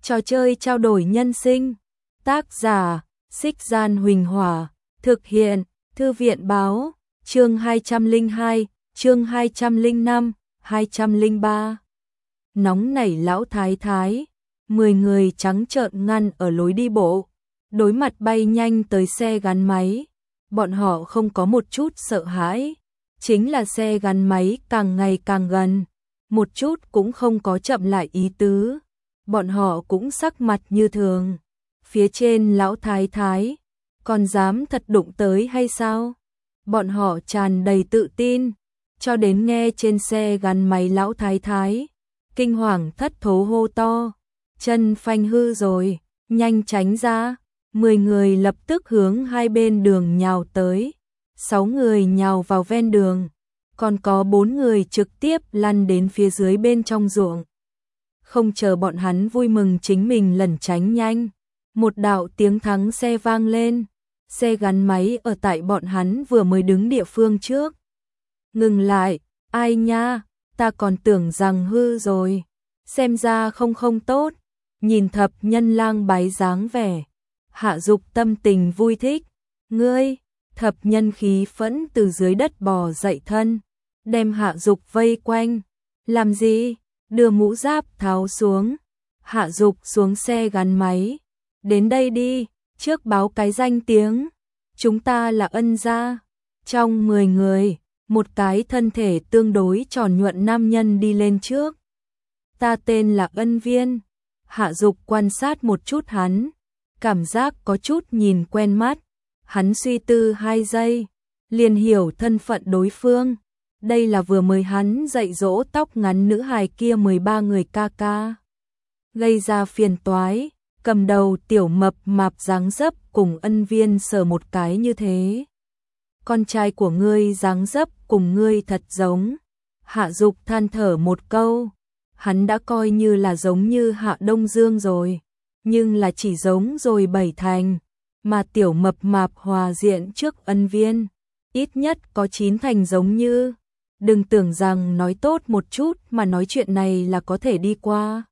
Trò chơi trao đổi nhân sinh. Tác giả, Xích Gian Huỳnh Hỏa. Thực hiện, Thư viện Báo. Chương 202, chương 205, 203. Nóng nảy lão thái thái. 10 người trắng trợn ngăn ở lối đi bộ. Đối mặt bay nhanh tới xe gắn máy. Bọn họ không có một chút sợ hãi. Chính là xe gắn máy càng ngày càng gần. Một chút cũng không có chậm lại ý tứ. Bọn họ cũng sắc mặt như thường. Phía trên lão thái thái, còn dám thật đụng tới hay sao? Bọn họ tràn đầy tự tin, cho đến nghe trên xe gắn máy lão thái thái, kinh hoàng thất thố hô to, chân phanh hư rồi, nhanh tránh ra. 10 người lập tức hướng hai bên đường nhào tới, 6 người nhào vào ven đường, còn có 4 người trực tiếp lăn đến phía dưới bên trong ruộng. Không chờ bọn hắn vui mừng chính mình lẩn tránh nhanh, một đạo tiếng thắng xe vang lên, xe gắn máy ở tại bọn hắn vừa mới đứng địa phương trước. Ngừng lại, ai nha, ta còn tưởng rằng hư rồi, xem ra không tốt, nhìn Thập Nhân lang bái dáng vẻ. Hạ Dục tâm tình vui thích, ngươi, Thập Nhân khí phẫn từ dưới đất bò dậy thân, đem Hạ Dục vây quanh, làm gì? Đưa mũ giáp tháo xuống. Hạ Dục xuống xe gắn máy. Đến đây đi, trước báo cái danh tiếng. Chúng ta là Ân gia. Trong 10 người, một cái thân thể tương đối tròn nhuận nam nhân đi lên trước. Ta tên là Ân Viên. Hạ Dục quan sát một chút hắn, cảm giác có chút nhìn quen mắt. Hắn suy tư 2 giây, liền hiểu thân phận đối phương. Đây là vừa mới hắn dạy dỗ tóc ngắn nữ hài kia 13 người ca ca. Gây ra phiền toái, cầm đầu tiểu mập mạp dáng dấp cùng Ân Viên sờ một cái như thế. Con trai của ngươi dáng dấp cùng ngươi thật giống. Hạ Dục than thở một câu, hắn đã coi như là giống như Hạ Đông Dương rồi, nhưng là chỉ giống rồi 7 thành, mà tiểu mập mạp hòa diện trước Ân Viên, ít nhất có 9 thành giống như. Đừng tưởng rằng nói tốt một chút mà nói chuyện này là có thể đi qua.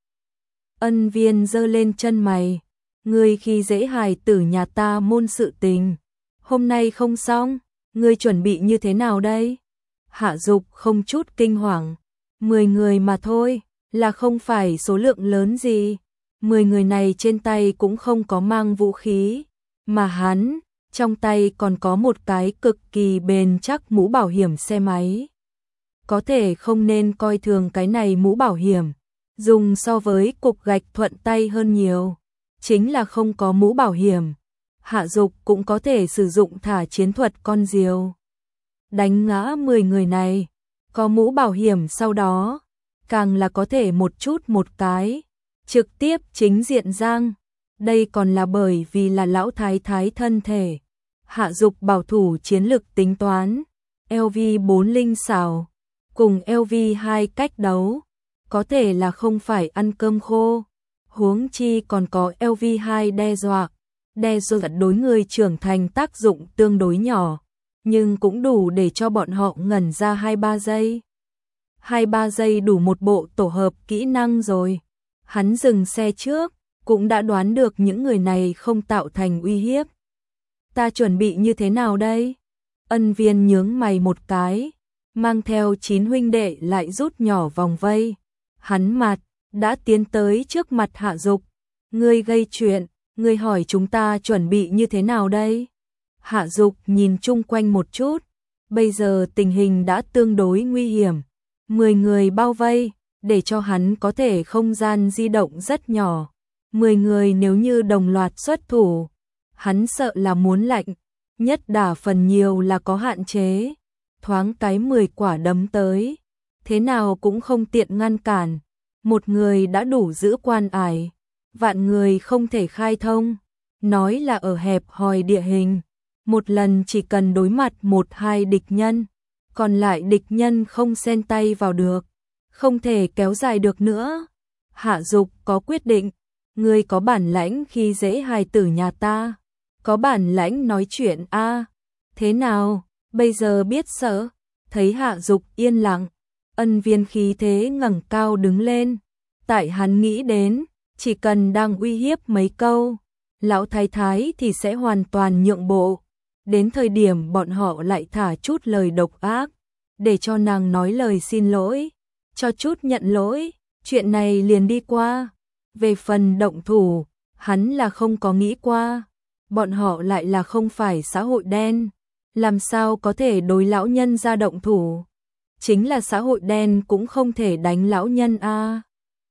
Ân Viên giơ lên chân mày, ngươi khi dễ hài tử nhà ta môn sự tình, hôm nay không xong, ngươi chuẩn bị như thế nào đây? Hạ Dục không chút kinh hoàng, 10 người mà thôi, là không phải số lượng lớn gì, 10 người này trên tay cũng không có mang vũ khí, mà hắn, trong tay còn có một cái cực kỳ bền chắc mũ bảo hiểm xe máy. Có thể không nên coi thường cái này mũ bảo hiểm, dùng so với cục gạch thuận tay hơn nhiều, chính là không có mũ bảo hiểm. Hạ Dục cũng có thể sử dụng thả chiến thuật con diều. Đánh ngã 10 người này, có mũ bảo hiểm sau đó, càng là có thể một chút một cái, trực tiếp chính diện giang. Đây còn là bởi vì là lão thái thái thân thể. Hạ Dục bảo thủ chiến lực tính toán, LV4 linh xảo cùng LV2 cách đấu, có thể là không phải ăn cơm khô, huống chi còn có LV2 đe dọa đối người trưởng thành tác dụng tương đối nhỏ, nhưng cũng đủ để cho bọn họ ngẩn ra 2-3 giây. 2-3 giây đủ một bộ tổ hợp kỹ năng rồi. Hắn dừng xe trước, cũng đã đoán được những người này không tạo thành uy hiếp. Ta chuẩn bị như thế nào đây? Ân Viên nhướng mày một cái, mang theo 9 huynh đệ lại rút nhỏ vòng vây. Hắn mặt đã tiến tới trước mặt Hạ Dục. Ngươi gây chuyện, ngươi hỏi chúng ta chuẩn bị như thế nào đây? Hạ Dục nhìn chung quanh một chút, bây giờ tình hình đã tương đối nguy hiểm. 10 người bao vây, để cho hắn có thể không gian di động rất nhỏ. 10 người nếu như đồng loạt xuất thủ, hắn sợ là muốn lạnh, nhất đả phần nhiều là có hạn chế. Thoáng cái 10 quả đấm tới, thế nào cũng không tiện ngăn cản. Một người đã đủ giữ quan ải, vạn người không thể khai thông. Nói là ở hẹp hòi địa hình, một lần chỉ cần đối mặt 1-2 địch nhân, còn lại địch nhân không xen tay vào được, không thể kéo dài được nữa. Hạ Dục có quyết định, ngươi có bản lãnh khi dễ hài tử nhà ta, có bản lãnh nói chuyện a. Thế nào, bây giờ biết sợ? Thấy Hạ Dục yên lặng, Ân Viên khí thế ngẩng cao đứng lên, tại hắn nghĩ đến, chỉ cần đang uy hiếp mấy câu, lão thái thái thì sẽ hoàn toàn nhượng bộ. Đến thời điểm bọn họ lại thả chút lời độc ác, để cho nàng nói lời xin lỗi, cho chút nhận lỗi, chuyện này liền đi qua. Về phần động thủ, hắn là không có nghĩ qua. Bọn họ lại là không phải xã hội đen, làm sao có thể đối lão nhân ra động thủ. Chính là xã hội đen cũng không thể đánh lão nhân a.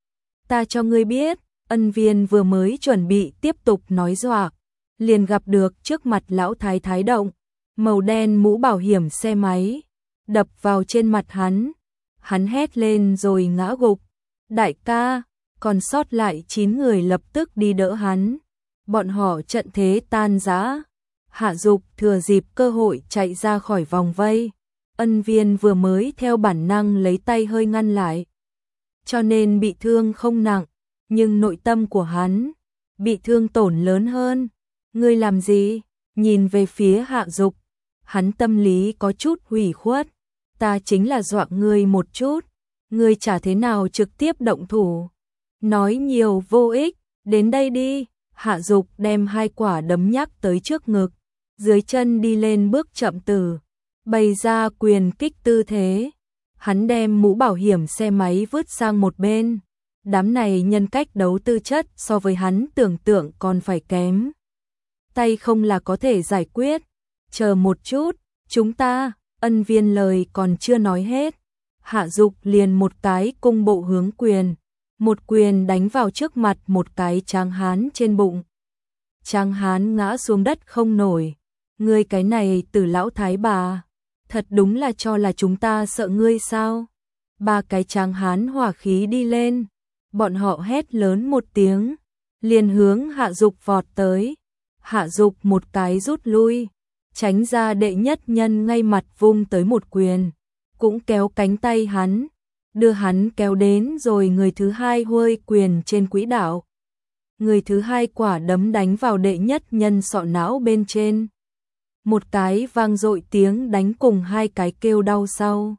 Ta cho ngươi biết, Ân Viên vừa mới chuẩn bị tiếp tục nói dọa, liền gặp được trước mặt lão thái thái động, màu đen mũ bảo hiểm xe máy, đập vào trên mặt hắn. Hắn hét lên rồi ngã gục. Đại ca, còn sót lại 9 người lập tức đi đỡ hắn. Bọn họ trận thế tan rã. Hạ Dục thừa dịp cơ hội chạy ra khỏi vòng vây. Ân Viên vừa mới theo bản năng lấy tay hơi ngăn lại, cho nên bị thương không nặng, nhưng nội tâm của hắn bị thương tổn lớn hơn. Ngươi làm gì? Nhìn về phía Hạ Dục, hắn tâm lý có chút hủy khuất. Ta chính là dọa ngươi một chút, ngươi chả thế nào trực tiếp động thủ. Nói nhiều vô ích, đến đây đi. Hạ Dục đem 2 quả đấm nhắc tới trước ngực, dưới chân đi lên bước chậm từ, bày ra quyền kích tư thế. Hắn đem mũ bảo hiểm xe máy vứt sang một bên. Đám này nhân cách đấu tư chất so với hắn tưởng tượng còn phải kém. Tay không là có thể giải quyết. Chờ một chút, chúng ta. Ân Viên lời còn chưa nói hết, Hạ Dục liền một cái cung bộ hướng quyền, một quyền đánh vào trước mặt một cái tráng hán trên bụng. Tráng hán ngã xuống đất không nổi. Ngươi cái này Tử lão thái bà, thật đúng là cho là chúng ta sợ ngươi sao? 3 cái tráng hán hỏa khí đi lên, bọn họ hét lớn một tiếng, liền hướng Hạ Dục vọt tới. Hạ Dục một cái rút lui, tránh ra đệ nhất nhân ngay mặt vung tới một quyền, cũng kéo cánh tay hắn, đưa hắn kéo đến rồi người thứ hai huôi quyền trên quỹ đạo. Người thứ hai quả đấm đánh vào đệ nhất nhân sọ não bên trên. Một cái vang dội tiếng đánh cùng 2 cái kêu đau sau.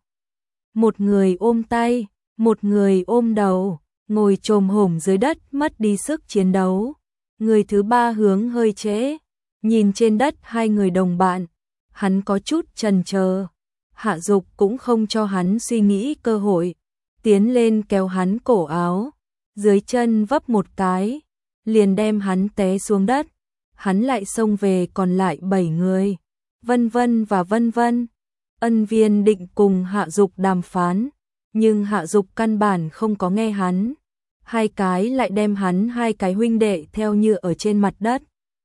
Một người ôm tay, một người ôm đầu, ngồi chồm hổm dưới đất mất đi sức chiến đấu. Người thứ ba hướng hơi trễ, nhìn trên đất 2 người đồng bạn, hắn có chút chần chờ. Hạ Dục cũng không cho hắn suy nghĩ cơ hội, tiến lên kéo hắn cổ áo, dưới chân vấp một cái, liền đem hắn té xuống đất. Hắn lại xông về còn lại 7 người, vân vân và vân vân. Ân Viên định cùng Hạ Dục đàm phán, nhưng Hạ Dục căn bản không có nghe hắn. 2 cái lại đem hắn 2 cái huynh đệ theo như ở trên mặt đất.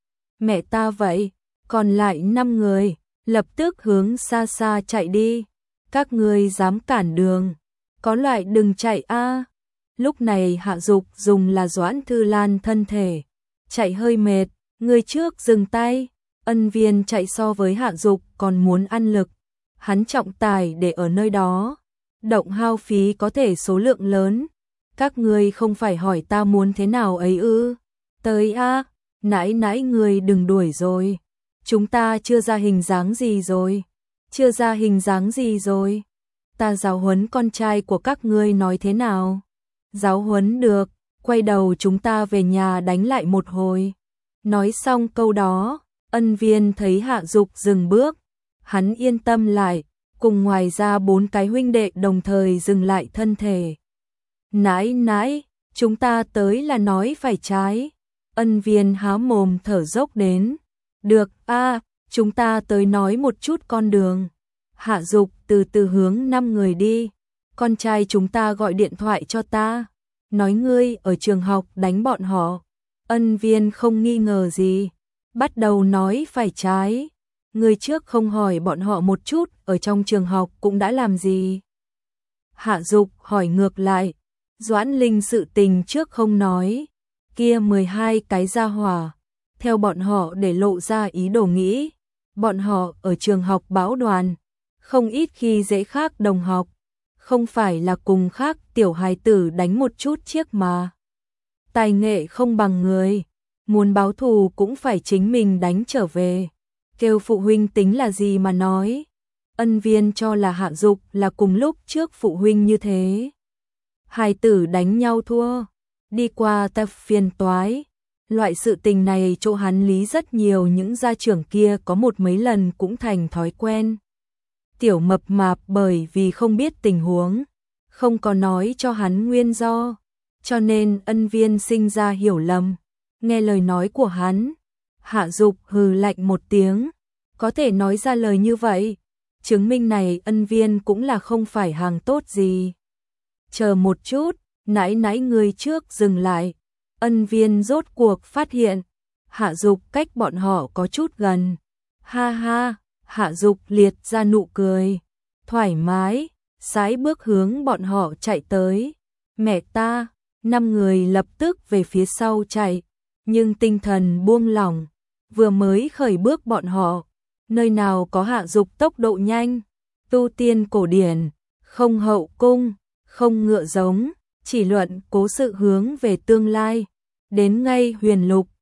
Mẹ ta vậy, còn lại 5 người, lập tức hướng xa xa chạy đi. Các ngươi dám cản đường, có loại đừng chạy a. Lúc này Hạ Dục dùng là Doãn Thư Lan thân thể, chạy hơi mệt, người trước dừng tay. Ân Viên chạy so với Hạ Dục còn muốn ăn lực, hắn trọng tài để ở nơi đó, động hao phí có thể số lượng lớn. Các ngươi không phải hỏi ta muốn thế nào ấy ư? Tới a, nãy nãy người đừng đuổi rồi. Chúng ta chưa ra hình dáng gì rồi. Chưa ra hình dáng gì rồi. Ta giáo huấn con trai của các ngươi nói thế nào? Giáo huấn được, quay đầu chúng ta về nhà đánh lại một hồi. Nói xong câu đó, Ân Viên thấy Hạ Dục dừng bước, hắn yên tâm lại, cùng ngoài ra 4 cái huynh đệ đồng thời dừng lại thân thể. Nãy nãy, chúng ta tới là nói phải trái. Ân Viên há mồm thở dốc đến. Được a, chúng ta tới nói một chút con đường. Hạ Dục từ từ hướng 5 người đi. Con trai chúng ta gọi điện thoại cho ta, nói ngươi ở trường học đánh bọn họ. Ân Viên không nghi ngờ gì, bắt đầu nói phải trái. Ngươi trước không hỏi bọn họ một chút ở trong trường học cũng đã làm gì? Hạ Dục hỏi ngược lại. Doãn Linh sự tình trước không nói, kia 12 cái gia hỏa, theo bọn họ để lộ ra ý đồ nghĩ. Bọn họ ở trường học báo đoàn, không ít khi dễ khác đồng học, không phải là cùng khác tiểu hài tử đánh một chút chiếc mà. Tài nghệ không bằng người, muốn báo thù cũng phải chính mình đánh trở về. Kêu phụ huynh tính là gì mà nói. Ân Viên cho là Hạ Dục là cùng lúc trước phụ huynh như thế. Hài tử đánh nhau thua, đi qua tập phiền toái. Loại sự tình này chỗ hắn lý rất nhiều, những gia trưởng kia có một mấy lần cũng thành thói quen. Tiểu mập mạp bởi vì không biết tình huống, không có nói cho hắn nguyên do, cho nên Ân Viên sinh ra hiểu lầm. Nghe lời nói của hắn, Hạ Dục hừ lạnh một tiếng, có thể nói ra lời như vậy, chứng minh này Ân Viên cũng là không phải hàng tốt gì. Chờ một chút, nãy nãy người trước dừng lại. Ân Viên rốt cuộc phát hiện, Hạ Dục cách bọn họ có chút gần. Ha ha, Hạ Dục liệt ra nụ cười, thoải mái, sải bước hướng bọn họ chạy tới. Mẹ ta, 5 người lập tức về phía sau chạy, nhưng tinh thần buông lỏng, vừa mới khởi bước bọn họ, nơi nào có Hạ Dục tốc độ nhanh, tu tiên cổ điển, không hậu cung, không ngựa giống, chỉ luận cố sự hướng về tương lai, đến ngay huyền lục,